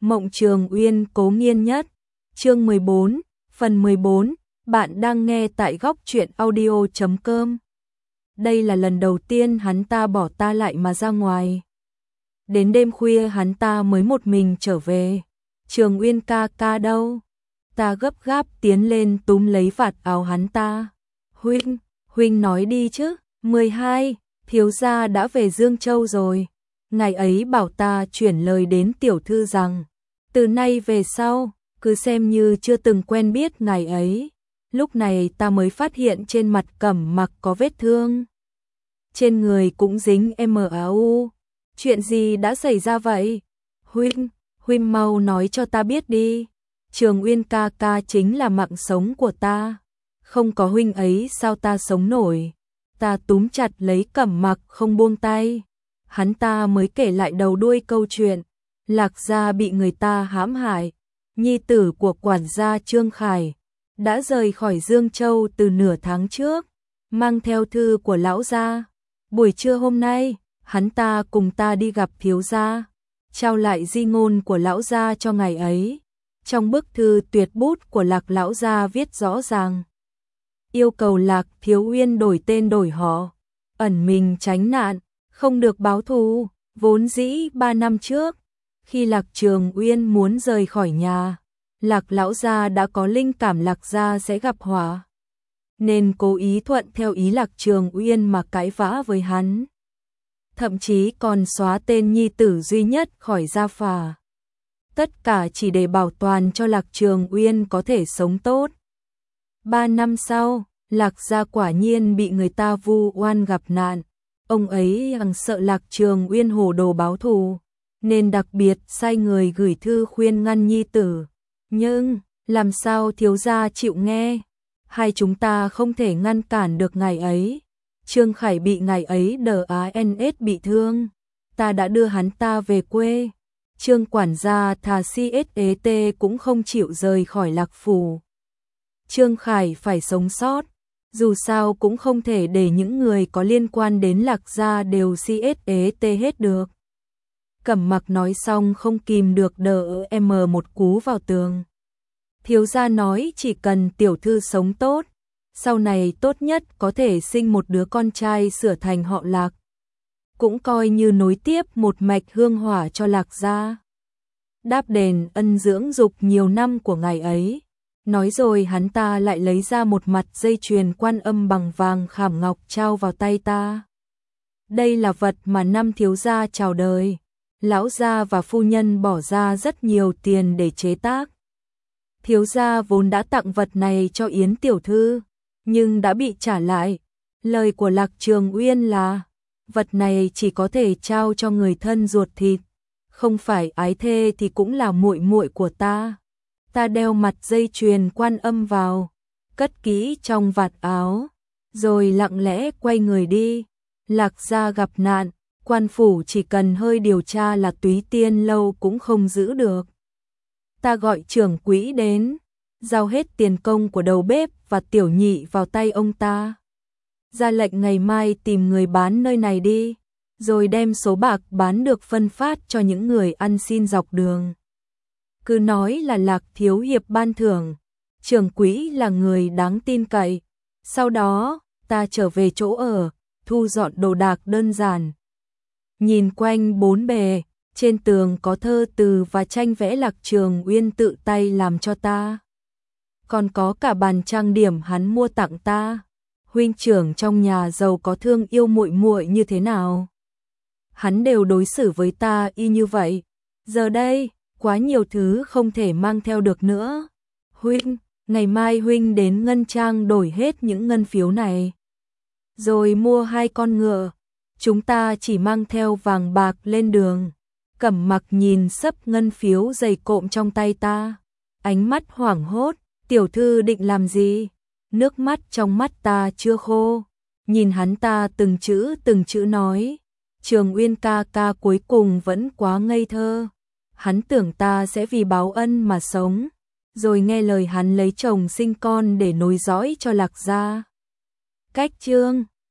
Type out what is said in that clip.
Mộng Trường Uyên cố nghiên nhất. Chương 14, phần 14, bạn đang nghe tại góc truyện audio.com. Đây là lần đầu tiên hắn ta bỏ ta lại mà ra ngoài. Đến đêm khuya hắn ta mới một mình trở về. Trường Uyên ca ca đâu? Ta gấp gáp tiến lên túm lấy vạt áo hắn ta. Huynh nói đi chứ. 12, thiếu gia đã về Dương Châu rồi. Ngày ấy bảo ta chuyển lời đến tiểu thư rằng, từ nay về sau, cứ xem như chưa từng quen biết ngày ấy. Lúc này ta mới phát hiện trên mặt Cẩm Mặc có vết thương. Trên người cũng dính MAU. Chuyện gì đã xảy ra vậy? Huynh mau nói cho ta biết đi. Trường Uyên ca ca chính là mạng sống của ta. Không có huynh ấy sao ta sống nổi. Ta túm chặt lấy Cẩm Mặc không buông tay. Hắn ta mới kể lại đầu đuôi câu chuyện. Lạc gia bị người ta hãm hại. Nhi tử của quản gia Trương Khải đã rời khỏi Dương Châu từ nửa tháng trước, mang theo thư của lão gia. Buổi trưa hôm nay, hắn ta cùng ta đi gặp thiếu gia, trao lại di ngôn của lão gia cho ngày ấy. Trong bức thư tuyệt bút của Lạc lão gia viết rõ ràng, yêu cầu Lạc Thiếu Uyên đổi tên đổi họ, ẩn mình tránh nạn, không được báo thù. Vốn dĩ 3 năm trước, khi Lạc Trường Uyên muốn rời khỏi nhà, Lạc lão gia đã có linh cảm Lạc gia sẽ gặp họa, nên cố ý thuận theo ý Lạc Trường Uyên mà cãi vã với hắn. Thậm chí còn xóa tên nhi tử duy nhất khỏi gia phả. Tất cả chỉ để bảo toàn cho Lạc Trường Uyên có thể sống tốt. 3 năm sau, Lạc gia quả nhiên bị người ta vu oan gặp nạn. Ông ấy hằng sợ Lạc Trường Uyên hồ đồ báo thù, nên đặc biệt sai người gửi thư khuyên ngăn nhi tử. Nhưng, làm sao thiếu gia chịu nghe? Hai chúng ta không thể ngăn cản được ngày ấy. Trương Khải bị ngày ấy DANS bị thương. Ta đã đưa hắn ta về quê. Trương quản gia thà CSET cũng không chịu rời khỏi Lạc phủ. Trương Khải phải sống sót. Dù sao cũng không thể để những người có liên quan đến Lạc gia đều CSET hết được. Cẩm Mặc nói xong không kìm được đỡ một cú vào tường. Thiếu gia nói chỉ cần tiểu thư sống tốt, sau này tốt nhất có thể sinh một đứa con trai sửa thành họ Lạc. Cũng coi như nối tiếp một mạch hương hỏa cho Lạc gia. Đáp đền ân dưỡng dục nhiều năm của ngày ấy. Nói rồi hắn ta lại lấy ra một mặt dây chuyền Quan Âm bằng vàng khảm ngọc trao vào tay ta. Đây là vật mà năm thiếu gia chào đời. Lão gia và phu nhân bỏ ra rất nhiều tiền để chế tác. Thiếu gia vốn đã tặng vật này cho Yến tiểu thư, nhưng đã bị trả lại. Lời của Lạc Trường Uyên là, vật này chỉ có thể trao cho người thân ruột thịt, không phải ái thê thì cũng là muội muội của ta. Ta đeo mặt dây chuyền Quan Âm vào, cất kỹ trong vạt áo, rồi lặng lẽ quay người đi. Lạc gia gặp nạn, quan phủ chỉ cần hơi điều tra là Túy Tiên lâu cũng không giữ được. Ta gọi trưởng quỹ đến, giao hết tiền công của đầu bếp và tiểu nhị vào tay ông ta. Ra lệnh ngày mai tìm người bán nơi này đi, rồi đem số bạc bán được phân phát cho những người ăn xin dọc đường. Cứ nói là Lạc thiếu hiệp ban thưởng, trưởng quỹ là người đáng tin cậy. Sau đó, ta trở về chỗ ở, thu dọn đồ đạc đơn giản. Nhìn quanh bốn bề, trên tường có thơ từ và tranh vẽ Lạc Trường Uyên tự tay làm cho ta. Còn có cả bàn trang điểm hắn mua tặng ta. Huynh trưởng trong nhà giàu có thương yêu muội muội như thế nào? Hắn đều đối xử với ta y như vậy. Giờ đây, quá nhiều thứ không thể mang theo được nữa. Huynh, ngày mai huynh đến ngân trang đổi hết những ngân phiếu này, rồi mua 2 con ngựa. Chúng ta chỉ mang theo vàng bạc lên đường. Cẩm Mặc nhìn sấp ngân phiếu dày cộm trong tay ta, ánh mắt hoảng hốt. Tiểu thư định làm gì? Nước mắt trong mắt ta chưa khô. Nhìn hắn ta từng chữ nói. Trường Uyên ca ca cuối cùng vẫn quá ngây thơ. Hắn tưởng ta sẽ vì báo ân mà sống, rồi nghe lời hắn lấy chồng sinh con để nối dõi cho Lạc gia. Cách chương